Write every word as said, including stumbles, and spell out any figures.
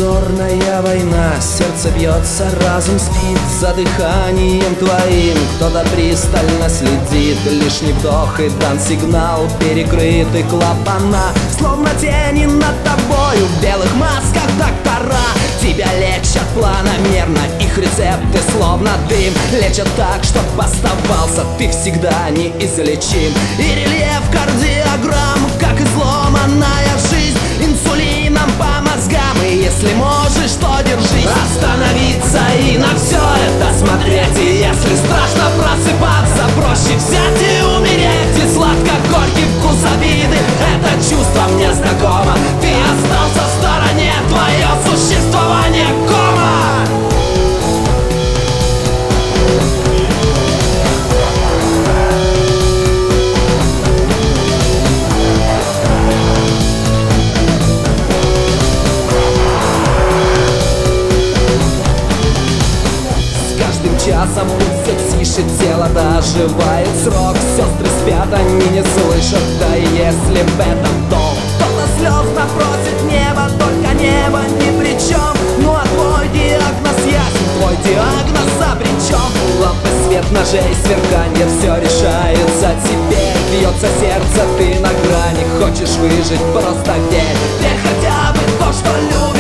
Иллюзорная война, сердце бьется, разум спит. За дыханием твоим кто-то пристально следит. Лишний вдох и дан сигнал, перекрыты клапана. Словно тени над тобою в белых масках доктора. Тебя лечат планомерно, их рецепты словно дым. Лечат так, чтоб оставался ты всегда неизлечим. И рельеф кардиограмм, как изломанная жизнь. Инсулином по мозгам, и если можешь, то держись. Остановиться и на все это смотреть. И если страшно просыпаться, проще взять и умереть. И сладко-горький вкус обиды, это чувство мне знакомо. Ты остался в стороне, твое существование кома. Часом пульс все тише, тело доживает срок. Сестры спят, они не слышат, да и если в этом том. Кто-то слезно просит небо, только небо ни при чем. Ну а твой диагноз ясен, твой диагноз обречен. Лампы, свет, ножей, сверканье, все решается теперь. Бьется сердце, ты на грани, хочешь выжить, просто верь. Верь хотя бы в то, что люди